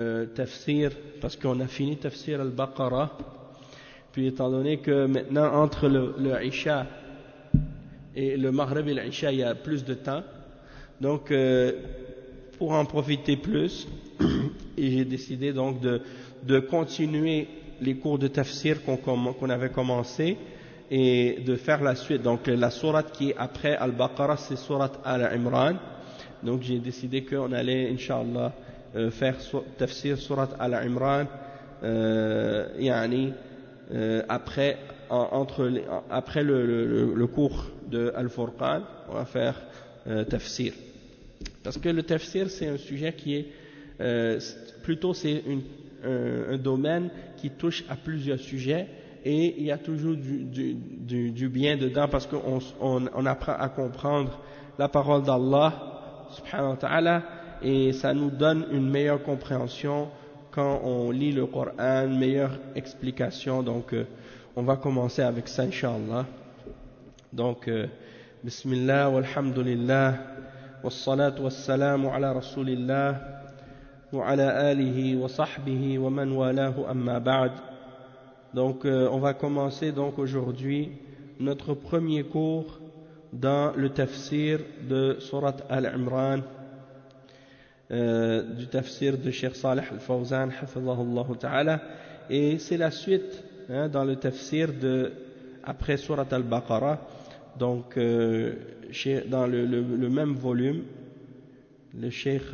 tafsir, parce qu'on a fini tafsir al-Baqarah, puis étant donné que maintenant entre le Isha et le Maghrib et l'Isha il y a plus de temps, donc pour en profiter plus, et j'ai décidé donc de continuer les cours de tafsir qu'on avait commencé et de faire la suite. Donc la sourate qui est après Al-Baqarah, c'est sourate Al-Imran. Donc j'ai décidé qu'on allait, Inch'Allah, faire tafsir sourate Al-Imran après le cours de Al-Furqan, on va faire tafsir. Parce que le tafsir, c'est un sujet qui est plutôt c'est un domaine qui touche à plusieurs sujets, et il y a toujours du bien dedans, parce qu'on apprend à comprendre la parole d'Allah subhanahu wa ta'ala, et ça nous donne une meilleure compréhension quand on lit le Coran, une meilleure explication. Donc on va commencer avec ça, Inch'Allah. Donc bismillah walhamdulillah wassalatu wassalamu ala rasulillah wa ala alihi wa sahbihi wa man walahu amma ba'd. Donc on va commencer donc aujourd'hui notre premier cours dans le tafsir de Surat Al-Imran, du tafsir de Cheikh Salih Al-Fawzan hafidhahullah ta'ala, et c'est la suite dans le tafsir après Surat Al-Baqarah. Donc dans le même volume, le Cheikh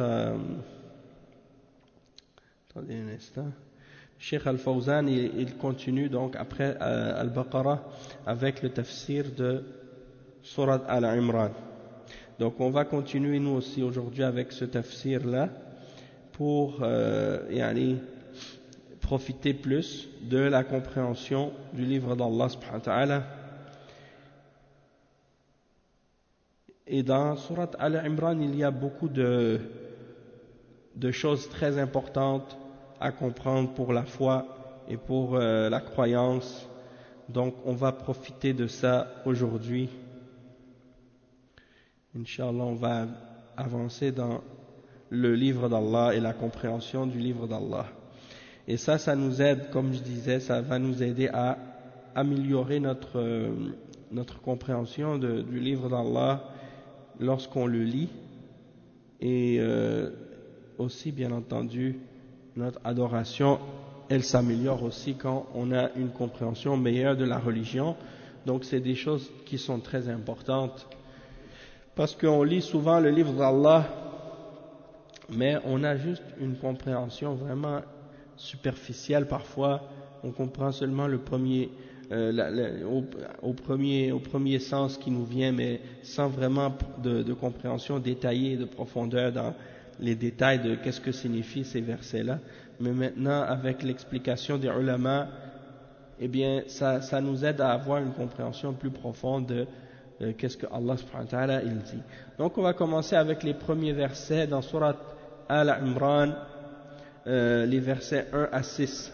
attendez un instant, Cheikh Al-Fawzan il continue donc après Al-Baqarah avec le tafsir de Surat Al-Imran. Donc on va continuer nous aussi aujourd'hui avec ce tafsir là pour profiter plus de la compréhension du livre d'Allah subhanahu wa ta'ala. Et dans Surat Al-Imran, il y a beaucoup de choses très importantes à comprendre pour la foi et pour la croyance. Donc on va profiter de ça aujourd'hui. Inch'Allah, on va avancer dans le livre d'Allah et la compréhension du livre d'Allah. Et ça nous aide, comme je disais, ça va nous aider à améliorer notre compréhension du livre d'Allah lorsqu'on le lit, et aussi bien entendu notre adoration, elle s'améliore aussi quand on a une compréhension meilleure de la religion. Donc c'est des choses qui sont très importantes, parce qu'on lit souvent le livre d'Allah, mais on a juste une compréhension vraiment superficielle parfois. On comprend seulement le premier au premier sens qui nous vient, mais sans vraiment de compréhension détaillée, de profondeur dans les détails de qu'est-ce que signifient ces versets-là. Mais maintenant, avec l'explication des ulama, eh bien, ça nous aide à avoir une compréhension plus profonde de qu'est-ce que Allah subhanahu wa ta'ala il dit. Donc on va commencer avec les premiers versets dans Surat Al-Imran, les versets 1 à 6.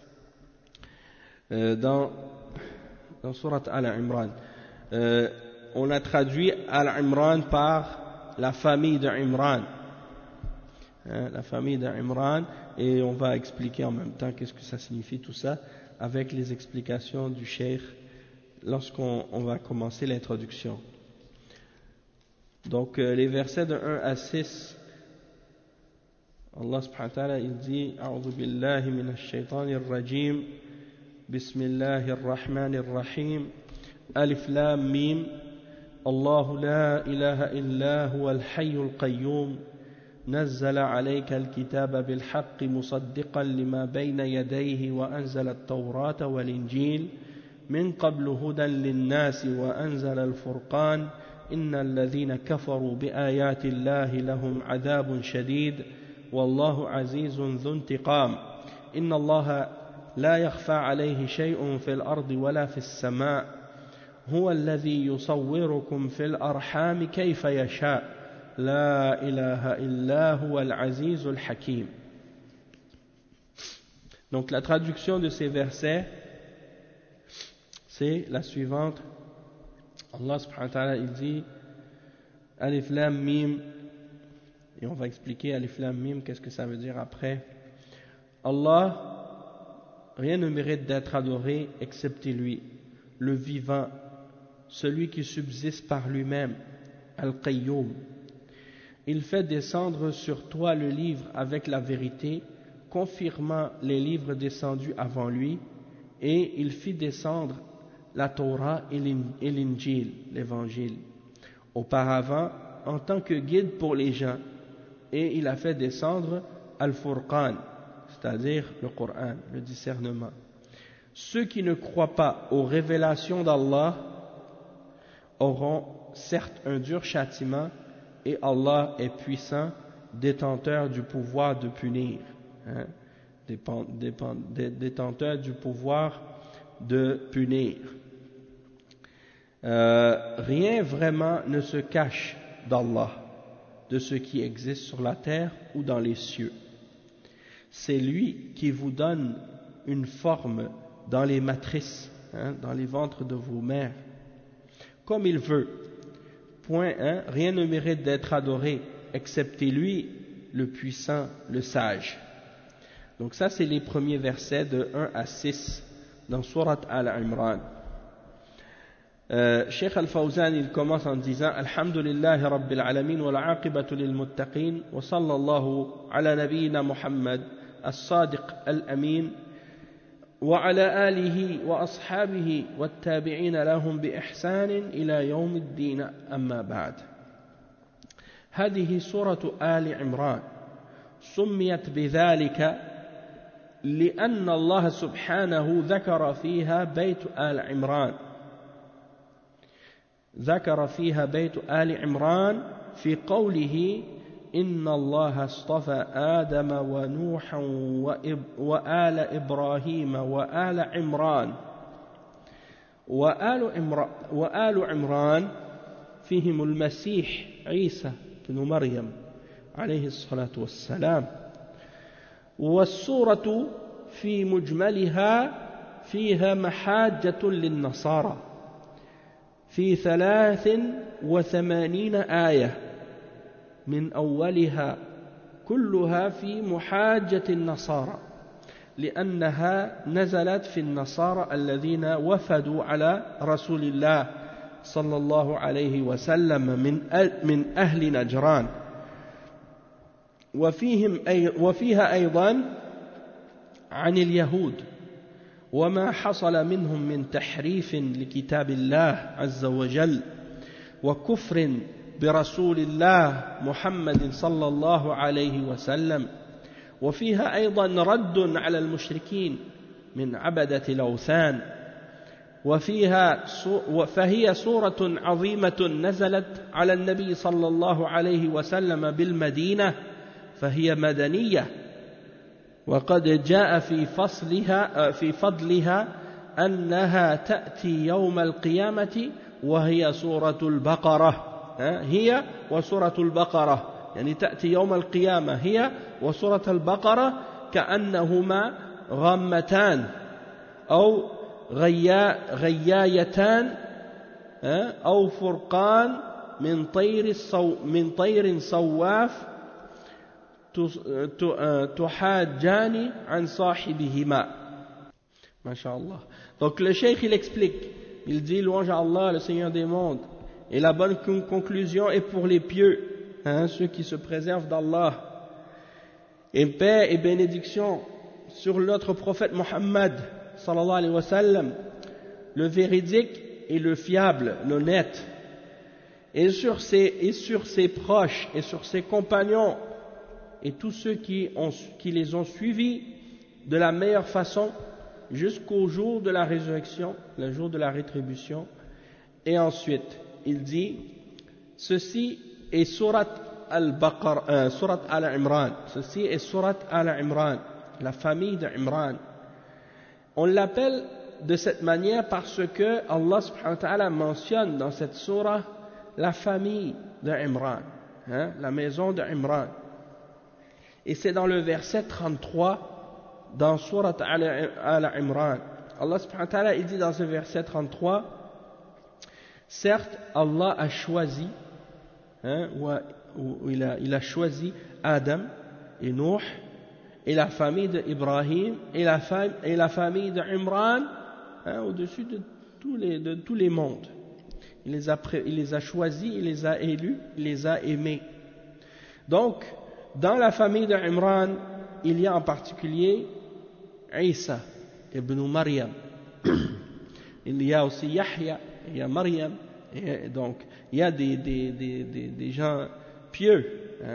Dans Surat Al-Imran, on a traduit Al-Imran par la famille d'Imran, la famille d'Imran, et on va expliquer en même temps qu'est-ce que ça signifie tout ça avec les explications du Cheikh lorsqu'on va commencer l'introduction. Donc les versets de 1 à 6, Allah subhanahu wa ta'ala il dit: A'udhu billahi minash shaitanir rajim, bismillahir rahmanir rahim, alif lam mim, Allahu la ilaha illa huwal hayyul qayyum, نزل عليك الكتاب بالحق مصدقا لما بين يديه وأنزل التوراة والإنجيل من قبل هدى للناس وأنزل الفرقان إن الذين كفروا بآيات الله لهم عذاب شديد والله عزيز ذو انتقام إن الله لا يخفى عليه شيء في الأرض ولا في السماء هو الذي يصوركم في الأرحام كيف يشاء لا إله إلا هو العزيز الحكيم. Donc la traduction de ces versets, c'est la suivante. Allah subhanahu wa ta'ala il dit Alif Lam Mim, et on va expliquer Alif Lam Mim, qu'est-ce que ça veut dire après. Allah, rien ne mérite d'être adoré excepté lui, le vivant, celui qui subsiste par lui-même, Al-Qayyum. Il fait descendre sur toi le livre avec la vérité, confirmant les livres descendus avant lui, et il fit descendre la Torah et l'Injil, l'Évangile, auparavant en tant que guide pour les gens, et il a fait descendre Al-Furqan, c'est-à-dire le Coran, le discernement. Ceux qui ne croient pas aux révélations d'Allah auront certes un dur châtiment, et Allah est puissant, détenteur du pouvoir de punir, hein, détenteur du pouvoir de punir. Rien vraiment ne se cache d'Allah, de ce qui existe sur la terre ou dans les cieux. C'est lui qui vous donne une forme dans les matrices, hein, dans les ventres de vos mères, comme il veut. Point 1, rien ne mérite d'être adoré, excepté lui, le puissant, le sage. Donc ça, c'est les premiers versets de 1 à 6 dans Surat Al-Imran. Cheikh Al-Fawzan, il commence en disant Alhamdulillahi Rabbil Alamin wa l'aqibatu lil muttaqin wa sallallahu ala nabiyyina Muhammad as-sadiq al-amin wa ala alihi wa ashabihi wa tabi'ina lahum bi ihsanin ila yawm ad-din amma ba'd. هذه سورة آل عمران سميت بذلك لأن الله سبحانه ذكر فيها بيت آل عمران، ذكر فيها بيت آل عمران في قوله إن الله اصطفى آدم ونوحا وآل إبراهيم وآل عمران. وآل عمران فيهم المسيح عيسى بن مريم عليه الصلاة والسلام. والسورة في مجملها فيها محاجة للنصارى في 83 آية من أولها كلها في محاجة النصارى، لأنها نزلت في النصارى الذين وفدوا على رسول الله صلى الله عليه وسلم من أهل نجران. وفيها أيضا عن اليهود وما حصل منهم من تحريف لكتاب الله عز وجل وكفر برسول الله محمد صلى الله عليه وسلم. وفيها أيضا رد على المشركين من عبدة الأوثان. فهي سورة عظيمة نزلت على النبي صلى الله عليه وسلم بالمدينة، فهي مدنية. وقد جاء في فضلها أنها تأتي يوم القيامة وهي سورة البقرة، هي وسورة البقرة، يعني تأتي يوم القيامة هي وسورة البقرة كأنهما غمتان أو غيايتان أو فرقان من طير صواف تحاجان عن صاحبهما. Masha'Allah. Donc le cheikh il explique, il dit louange à Allah, le Seigneur des mondes, et la bonne conclusion est pour les pieux, hein, ceux qui se préservent d'Allah, et paix et bénédiction sur notre prophète Mohammed sallallahu alayhi wa sallam, le véridique et le fiable, l'honnête, et sur ses proches et sur ses compagnons et tous ceux qui les ont suivis de la meilleure façon jusqu'au jour de la résurrection, le jour de la rétribution. Et ensuite, il dit, ceci est Surat Al-Baqarah, Surat Al-Imran, ceci est Surat Al-Imran, la famille d'Imran. On l'appelle de cette manière parce que Allah subhanahu wa ta'ala mentionne dans cette surah la famille d'Imran, hein, la maison d'Imran. Et c'est dans le verset 33 dans Surat Al-Imran. Allah subhanahu wa ta'ala il dit dans ce verset 33, certes Allah a choisi, hein, il a choisi Adam et Nuh et la famille d'Ibrahim et la famille d'Imran, au-dessus de tous les mondes. Il les a choisis, il les a élus, il les a aimés. Donc, dans la famille d'Imran, il y a en particulier Isa ibn Maryam. Il y a aussi Yahya, il y a Maryam. Et donc, il y a des gens pieux.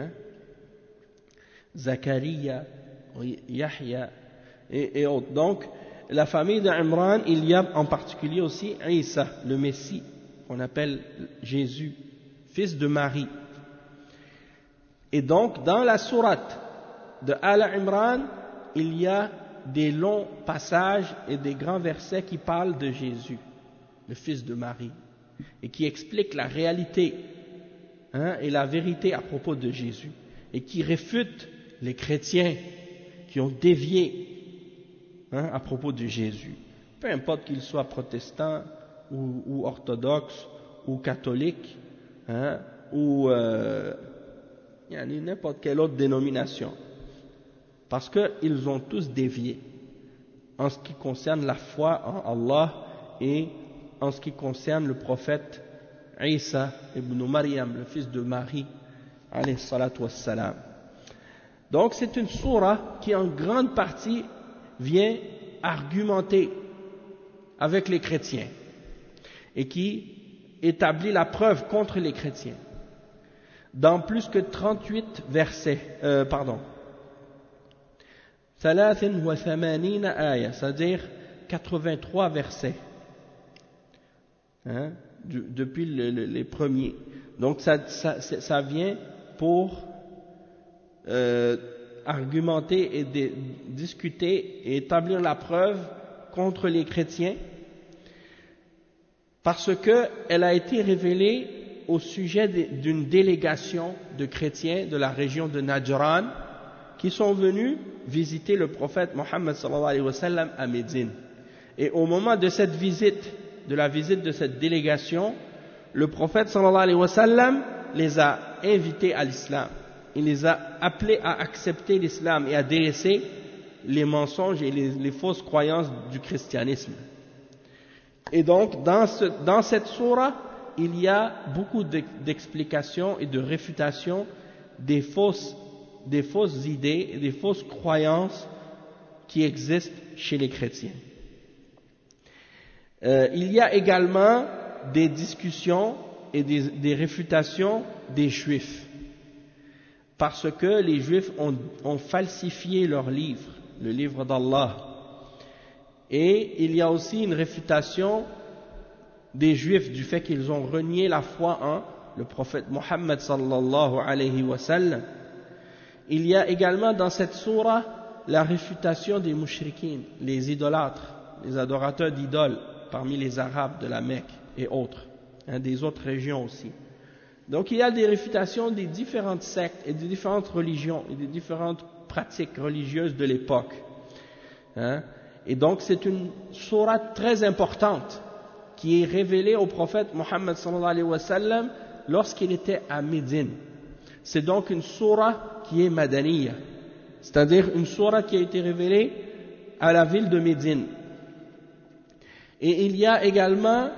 Zachariah, Yahya et autres. Donc, la famille d'Imran, il y a en particulier aussi Isa, le Messie, qu'on appelle Jésus, fils de Marie. Et donc, dans la sourate de Al-Imran, il y a des longs passages et des grands versets qui parlent de Jésus, le fils de Marie, et qui expliquent la réalité et la vérité à propos de Jésus, et qui réfutent les chrétiens qui ont dévié à propos de Jésus. Peu importe qu'ils soient protestants ou orthodoxes ou catholiques ou n'importe quelle autre dénomination. Parce qu'ils ont tous dévié en ce qui concerne la foi en Allah et en ce qui concerne le prophète Isa ibn Maryam, le fils de Marie, alayhi salatu wassalam. Donc c'est une sourate qui en grande partie vient argumenter avec les chrétiens et qui établit la preuve contre les chrétiens. Dans plus que 38 versets, 83 ayah, c'est-à-dire 83 versets, depuis les premiers. Donc ça vient pour argumenter et discuter et établir la preuve contre les chrétiens, parce qu'elle a été révélée au sujet d'une délégation de chrétiens de la région de Najran qui sont venus visiter le prophète Mohammed sallallahu alayhi wa sallam à Médine. Et au moment de cette visite, de la visite de cette délégation, le prophète sallallahu alayhi wa sallam les a invités à l'islam. Il les a appelés à accepter l'islam et à délaisser les mensonges et les fausses croyances du christianisme. Et donc, dans cette sourate, il y a beaucoup d'explications et de réfutations des fausses idées et des fausses croyances qui existent chez les chrétiens. Il y a également des discussions et des réfutations des juifs, parce que les juifs ont falsifié leur livre, le livre d'Allah. Et il y a aussi une réfutation des juifs du fait qu'ils ont renié la foi en le prophète Mohammed sallallahu alayhi wa sallam. Il y a également dans cette sourate la réfutation des mushrikines, les idolâtres, les adorateurs d'idoles parmi les Arabes de la Mecque et autres, des autres régions aussi. Donc il y a des réfutations des différentes sectes et des différentes religions et des différentes pratiques religieuses de l'époque. Et donc c'est une sourate très importante qui est révélée au prophète Mohammed sallallahu alayhi wa sallam lorsqu'il était à Médine. C'est donc une sourate qui est madaniya, c'est-à-dire une sourate qui a été révélée à la ville de Médine. Et il y a également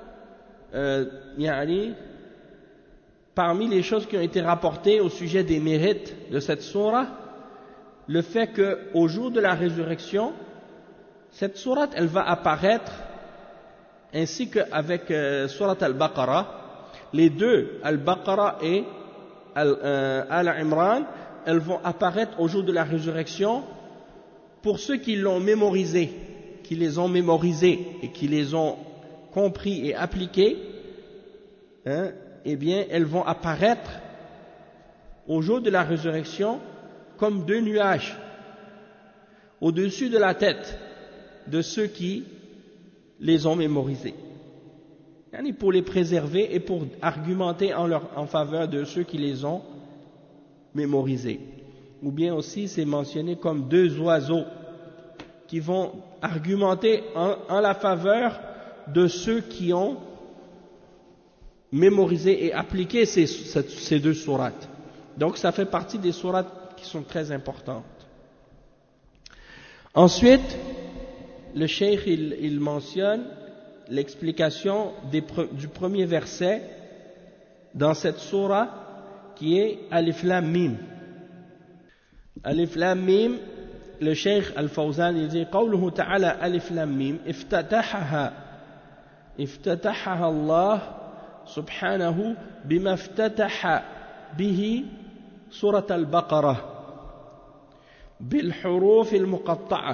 parmi les choses qui ont été rapportées au sujet des mérites de cette sourate, le fait qu'au jour de la résurrection, cette sourate elle va apparaître ainsi qu'avec sourate Al-Baqarah, les deux, Al-Baqarah et Al-Imran, elles vont apparaître au jour de la résurrection pour ceux qui l'ont mémorisé, qui les ont mémorisés et qui les ont compris et appliqués, eh bien elles vont apparaître au jour de la résurrection comme deux nuages au-dessus de la tête de ceux qui les ont mémorisés, pour les préserver et pour argumenter en faveur de ceux qui les ont mémorisés. Ou bien aussi c'est mentionné comme deux oiseaux qui vont argumenter en la faveur de ceux qui ont mémorisé et appliqué ces deux sourates. Donc ça fait partie des sourates qui sont très importantes. Ensuite, le cheikh il mentionne l'explication du premier verset dans cette sourate qui est Alif Lam Mim. Alif Lam Mim, le cheikh Al-Fawzan il dit قوله تعالى Alif Lam Mim افتتحها الله سبحانه بما افتتح به سورة البقرة بالحروف المقطعة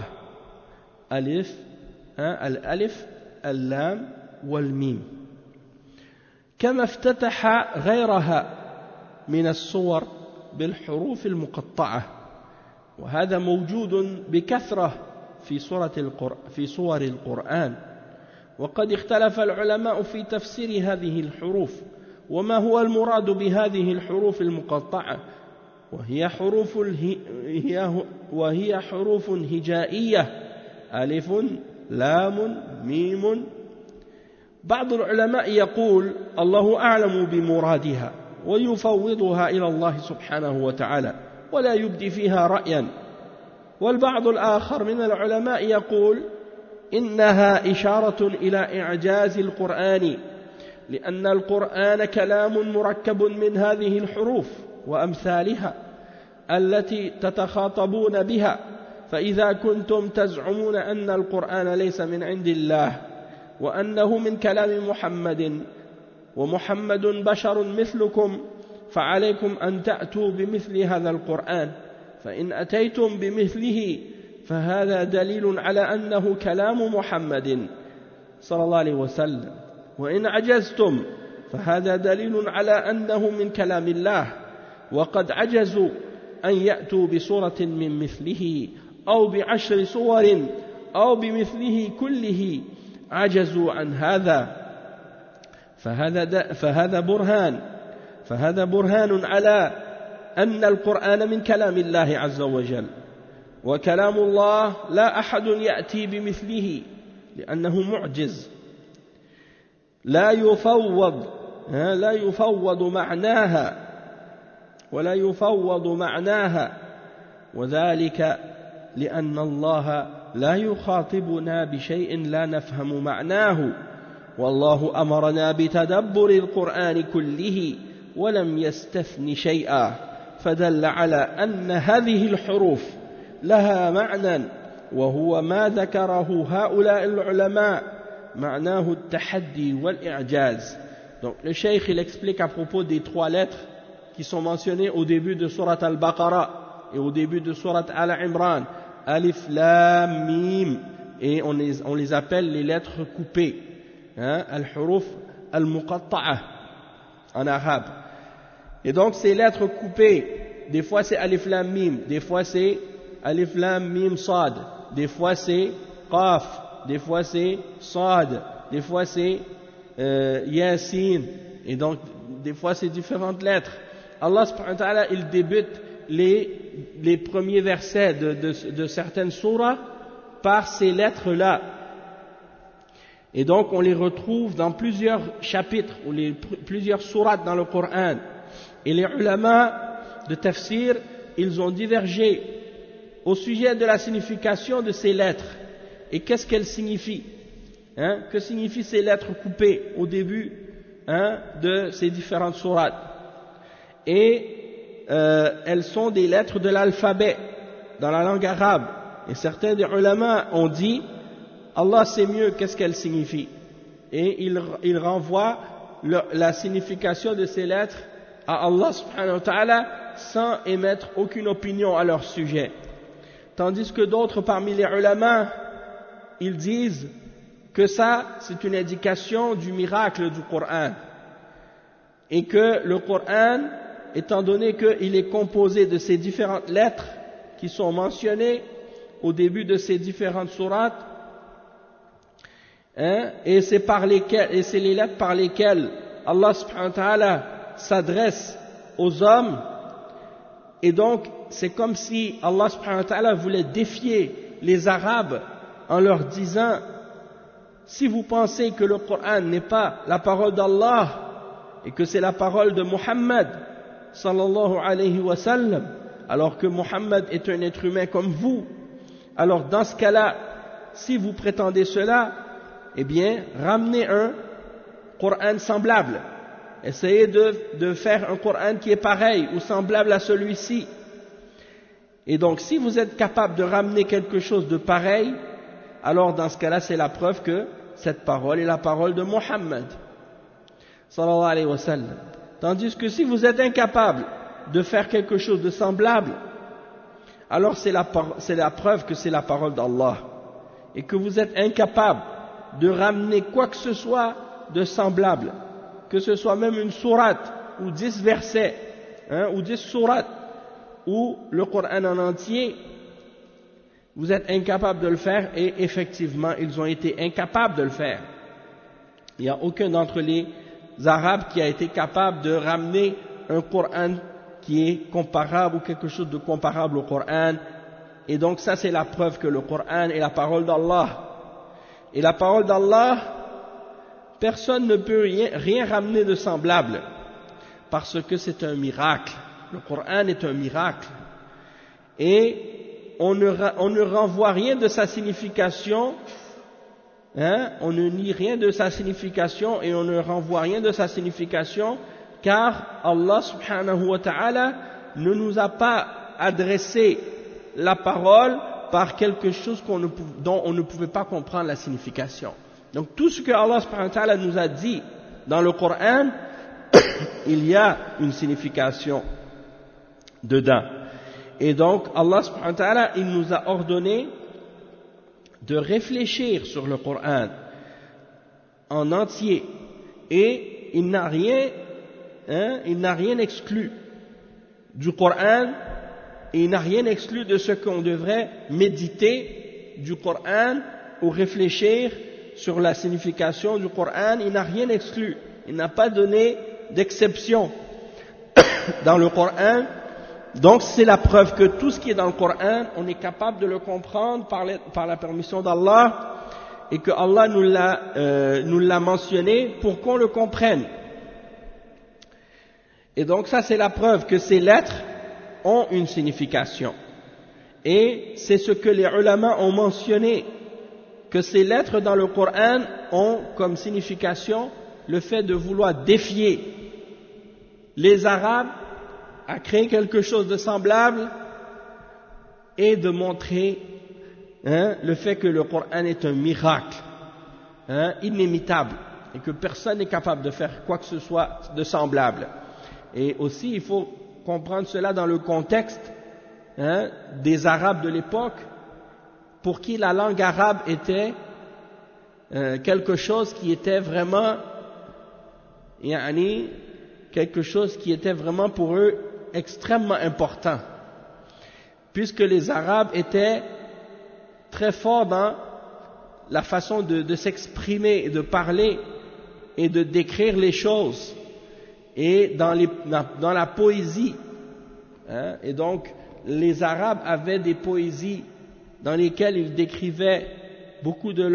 الألف اللام والميم كما افتتح غيرها من الصور بالحروف المقطعة وهذا موجود بكثرة في صور القرآن وقد اختلف العلماء في تفسير هذه الحروف وما هو المراد بهذه الحروف المقطعة وهي حروف هجائية ألف لام ميم. بعض العلماء يقول الله أعلم بمرادها ويفوضها إلى الله سبحانه وتعالى ولا يبدي فيها رأيا، والبعض الآخر من العلماء يقول إنها إشارة إلى إعجاز القرآن لأن القرآن كلام مركب من هذه الحروف وأمثالها التي تتخاطبون بها، فإذا كنتم تزعمون أن القرآن ليس من عند الله وأنه من كلام محمد ومحمد بشر مثلكم فعليكم أن تأتوا بمثل هذا القرآن، فإن أتيتم بمثله فهذا دليل على أنه كلام محمد صلى الله عليه وسلم، وإن عجزتم فهذا دليل على أنه من كلام الله، وقد عجزوا أن يأتوا بصورة من مثله أو ب10 صور أو بمثله كله عجزوا عن هذا، فهذا برهان على أن القرآن من كلام الله عز وجل، وكلام الله لا أحد يأتي بمثله لأنه معجز لا يفوض معناها وذلك لأن الله لا يخاطبنا بشيء لا نفهم معناه، والله أمرنا بتدبر القرآن كله ولم يستثن شيئا، فدل على أن هذه الحروف لها معنى وهو ما ذكره هؤلاء العلماء معناه التحدي والإعجاز. Donc le cheikh il explique à propos des 3 lettres qui sont mentionnées au début de Surat Al-Baqarah et au début de Surat Al-Imran, Alif Lam Mim, et on les appelle les lettres coupées, Al-Huruf Al-Muqatta'a en arabe. Et donc ces lettres coupées, des fois c'est Alif Lam Mim, des fois c'est Alif Lam Mim Sad, des fois c'est Qaf, des fois c'est Sad, des fois c'est Yasin, et donc des fois c'est différentes lettres. Allah subhanahu wa ta'ala il débute les premiers versets de certaines surahs par ces lettres-là. Et donc on les retrouve dans plusieurs chapitres ou plusieurs sourates dans le Coran. Et les ulama de tafsir, ils ont divergé au sujet de la signification de ces lettres. Et qu'est-ce qu'elles signifient? Que signifient ces lettres coupées au début de ces différentes sourates? Et elles sont des lettres de l'alphabet dans la langue arabe. Et certains des ulama ont dit Allah sait mieux qu'est-ce qu'elles signifient. Et ils renvoient la signification de ces lettres à Allah subhanahu wa ta'ala sans émettre aucune opinion à leur sujet. Tandis que d'autres parmi les ulama, ils disent que ça, c'est une indication du miracle du Coran. Et que le Coran, étant donné qu'il est composé de ces différentes lettres qui sont mentionnées au début de ces différentes sourates, et c'est les lettres par lesquelles Allah subhanahu wa ta'ala s'adresse aux hommes, et donc c'est comme si Allah subhanahu wa ta'ala voulait défier les Arabes en leur disant: si vous pensez que le Coran n'est pas la parole d'Allah et que c'est la parole de Muhammad sallallahu alayhi wa sallam, alors que Muhammad est un être humain comme vous, alors dans ce cas-là, si vous prétendez cela, eh bien, ramenez un Coran semblable. Essayez de faire un Coran qui est pareil ou semblable à celui-ci. Et donc, si vous êtes capable de ramener quelque chose de pareil, alors dans ce cas-là, c'est la preuve que cette parole est la parole de Muhammad, sallallahu alayhi wa sallam. Tandis que si vous êtes incapable de faire quelque chose de semblable, alors c'est la preuve que c'est la parole d'Allah. Et que vous êtes incapable de ramener quoi que ce soit de semblable, que ce soit même une sourate ou 10 versets, ou 10 sourates, ou le Coran en entier, vous êtes incapable de le faire, et effectivement, ils ont été incapables de le faire. Il n'y a aucun d'entre les Arabes qui a été capable de ramener un Coran qui est comparable ou quelque chose de comparable au Coran. Et donc ça, c'est la preuve que le Coran est la parole d'Allah. Et la parole d'Allah, personne ne peut rien ramener de semblable, parce que c'est un miracle. Le Coran est un miracle. Et on ne renvoie rien de sa signification, on ne nie rien de sa signification et on ne renvoie rien de sa signification, car Allah subhanahu wa ta'ala ne nous a pas adressé la parole par quelque chose dont on ne pouvait pas comprendre la signification. Donc tout ce que Allah subhanahu wa ta'ala nous a dit dans le Coran, il y a une signification dedans. Et donc Allah subhanahu wa ta'ala, il nous a ordonné de réfléchir sur le Coran en entier, et il n'a rien exclu du Coran, et il n'a rien exclu de ce qu'on devrait méditer du Coran ou réfléchir sur la signification du Coran. Il n'a rien exclu, il n'a pas donné d'exception dans le Coran. Donc c'est la preuve que tout ce qui est dans le Coran, on est capable de le comprendre par la permission d'Allah, et que Allah nous l'a mentionné pour qu'on le comprenne. Et donc ça, c'est la preuve que ces lettres ont une signification. Et c'est ce que les ulama ont mentionné, que ces lettres dans le Coran ont comme signification le fait de vouloir défier les Arabes à créer quelque chose de semblable, et de montrer le fait que le Coran est un miracle inimitable, et que personne n'est capable de faire quoi que ce soit de semblable. Et aussi, il faut comprendre cela dans le contexte des Arabes de l'époque, pour qui la langue arabe était quelque chose qui était vraiment quelque chose qui était vraiment pour eux extrêmement important, puisque les Arabes étaient très forts dans la façon de s'exprimer, de parler et de décrire les choses, et dans la poésie. Et donc les Arabes avaient des poésies dans lesquelles ils décrivaient beaucoup de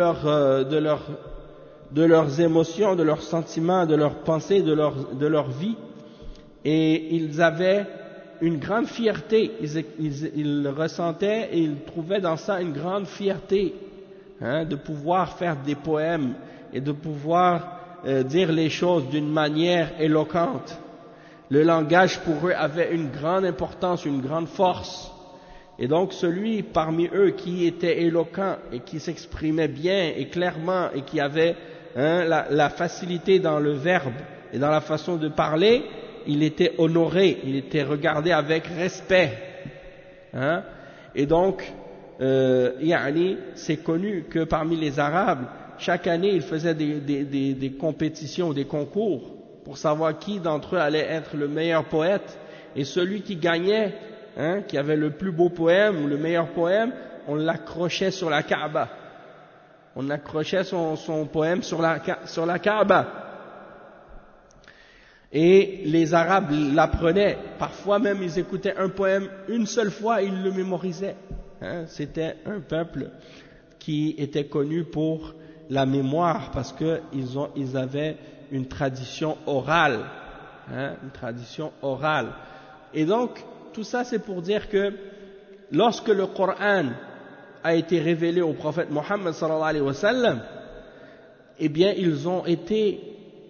leurs émotions, de leurs sentiments, de leurs pensées, de leur vie. Et ils avaient une grande fierté, ils ressentaient et ils trouvaient dans ça une grande fierté, de pouvoir faire des poèmes et de pouvoir dire les choses d'une manière éloquente. Le langage pour eux avait une grande importance, une grande force. Et donc celui parmi eux qui était éloquent et qui s'exprimait bien et clairement et qui avait la facilité dans le verbe et dans la façon de parler, il était honoré, il était regardé avec respect. Et donc, c'est connu que parmi les Arabes, chaque année, ils faisaient des compétitions, des concours, pour savoir qui d'entre eux allait être le meilleur poète. Et celui qui gagnait, qui avait le plus beau poème ou le meilleur poème, on l'accrochait sur la Kaaba. On accrochait son poème sur la Kaaba. Et les Arabes l'apprenaient. Parfois même, ils écoutaient un poème une seule fois et ils le mémorisaient. C'était un peuple qui était connu pour la mémoire, parce qu'ils avaient une tradition orale. Une tradition orale. Et donc, tout ça, c'est pour dire que lorsque le Coran a été révélé au prophète Mohammed sallallahu alayhi wa sallam, eh bien ils ont été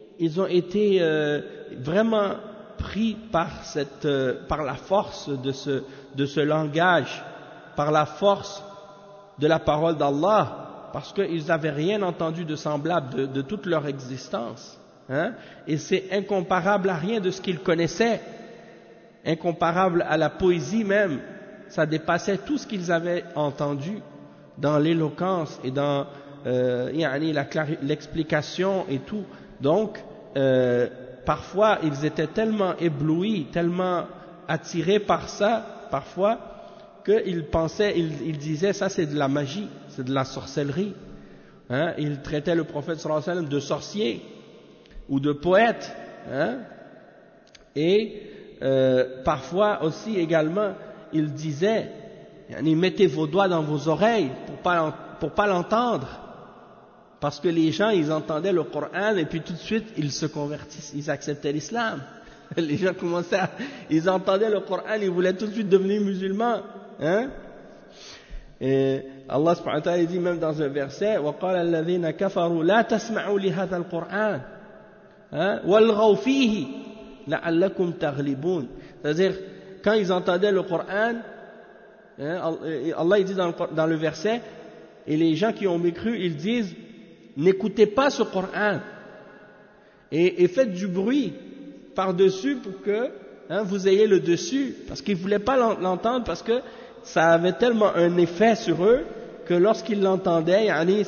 vraiment pris par la force de ce langage, par la force de la parole d'Allah, parce qu'ils n'avaient rien entendu de semblable de toute leur existence, hein, et c'est incomparable à rien de ce qu'ils connaissaient, incomparable à la poésie même, ça dépassait tout ce qu'ils avaient entendu dans l'éloquence et dans l'explication et tout. Donc parfois ils étaient tellement éblouis, tellement attirés par ça, parfois, qu'ils pensaient, ils disaient ça c'est de la magie, c'est de la sorcellerie, hein? Ils traitaient le prophète sallallahu alayhi wa sallam de sorcier ou de poète, hein? Et parfois aussi également ils disaient, mettez vos doigts dans vos oreilles pour pas l'entendre, parce que les gens ils entendaient le Coran et puis tout de suite ils se convertissent, ils acceptaient l'islam. Les gens commençaient ils entendaient le Coran, ils voulaient tout de suite devenir musulmans, hein? Et Allah subhanahu wa ta'ala dit même dans un verset, وَقَالَ الَّذِينَ كَفَرُوا لَا تَسْمَعُوا لِهَذَا الْقُرْآنِ وَالْغَوْا فِيهِ لَعَلَّكُمْ تَغْلِبُونَ. C'est-à-dire, quand ils entendaient le Coran, hein, Allah il dit dans le verset, et les gens qui ont mécru, ils disent, n'écoutez pas ce Coran et faites du bruit par-dessus pour que vous ayez le dessus, parce qu'ils ne voulaient pas l'entendre, parce que ça avait tellement un effet sur eux que lorsqu'ils l'entendaient,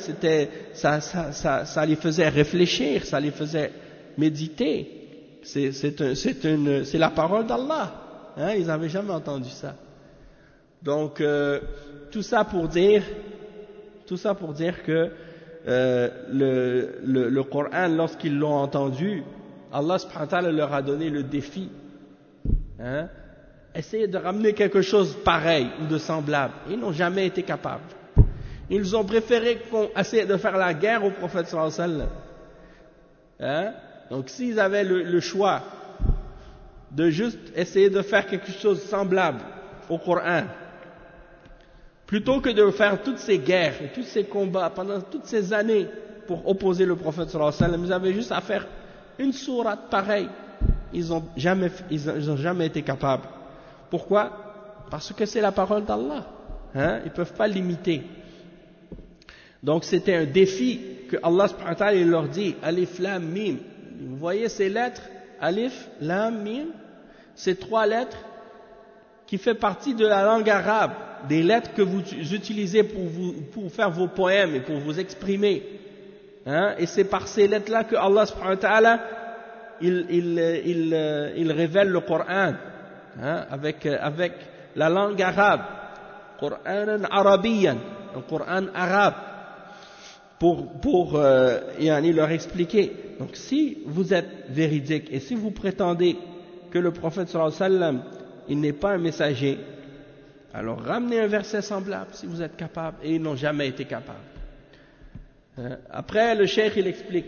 ça les faisait réfléchir, ça les faisait méditer. C'est la parole d'Allah, hein, ils n'avaient jamais entendu ça. Donc tout ça pour dire que le Coran, lorsqu'ils l'ont entendu, Allah subhanahu wa ta'ala leur a donné le défi, hein, essayez de ramener quelque chose pareil ou de semblable. Ils n'ont jamais été capables. Ils ont préféré qu'on essaye de faire la guerre au prophète sallallahu alayhi wa sallam, hein. Donc s'ils avaient le choix de juste essayer de faire quelque chose de semblable au Coran, plutôt que de faire toutes ces guerres et tous ces combats pendant toutes ces années pour opposer le prophète sallallahu alayhi wa sallam, ils avaient juste à faire une sourate pareille. Ils n'ont jamais été capables. Pourquoi? Parce que c'est la parole d'Allah, hein? Ils ne peuvent pas l'imiter. Donc c'était un défi que Allah subhanahu wa ta'ala leur dit, Alif Lam Mim. Vous voyez ces lettres, Alif Lam Mim, ces trois lettres qui fait partie de la langue arabe, des lettres que vous utilisez pour faire vos poèmes et pour vous exprimer, hein? Et c'est par ces lettres-là que Allah subhanahu wa ta'ala il révèle le Coran, hein? avec la langue arabe, Qur'anan Arabiyan, un Coran arabe, pour leur expliquer. Donc si vous êtes véridique et si vous prétendez que le prophète sallallahu alayhi wa sallam il n'est pas un messager, alors ramenez un verset semblable si vous êtes capable, et ils n'ont jamais été capables. Après le cheikh il explique,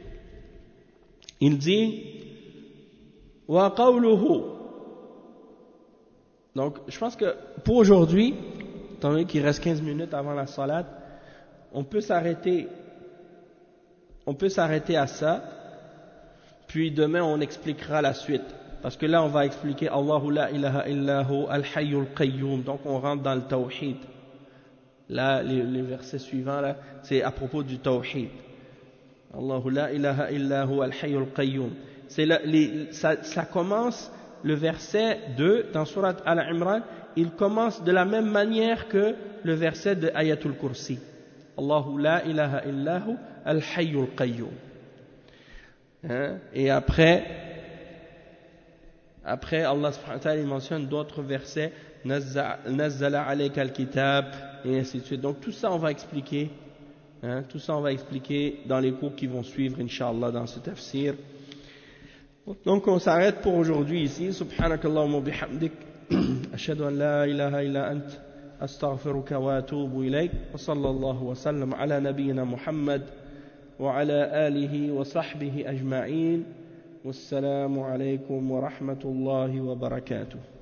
il dit wa qawluhu. Donc je pense que pour aujourd'hui, étant donné qu'il reste 15 minutes avant la salat, on peut s'arrêter à ça, puis demain on expliquera la suite. Parce que là, on va expliquer Allahu la ilaha illahu al-hayyul qayyum. Donc, on rentre dans le tawhid. Là, les versets suivants, là, c'est à propos du tawhid. Allahu la ilaha illahu al-hayyul qayyum. Ça commence, le verset 2, dans Surat Al-Imran, il commence de la même manière que le verset de Ayatul Kursi. Allahu la ilaha illahu al-hayyul qayyum. Hein? Et après Allah subhanahu wa ta'ala il mentionne d'autres versets, nazzala alayka al-kitab, et ainsi de suite. Donc tout ça on va expliquer, hein, tout ça on va expliquer dans les cours qui vont suivre inshallah dans ce tafsir. Donc on s'arrête pour aujourd'hui ici. Subhanakallahumma bihamdik, ashhadu an la ilaha illa ant, astaghfiruka wa atubu ilayk, wa sallallahu wa sallam ala nabiyyina Muhammad wa ala alihi wa sahbihi ajma'in. والسلام عليكم ورحمة الله وبركاته.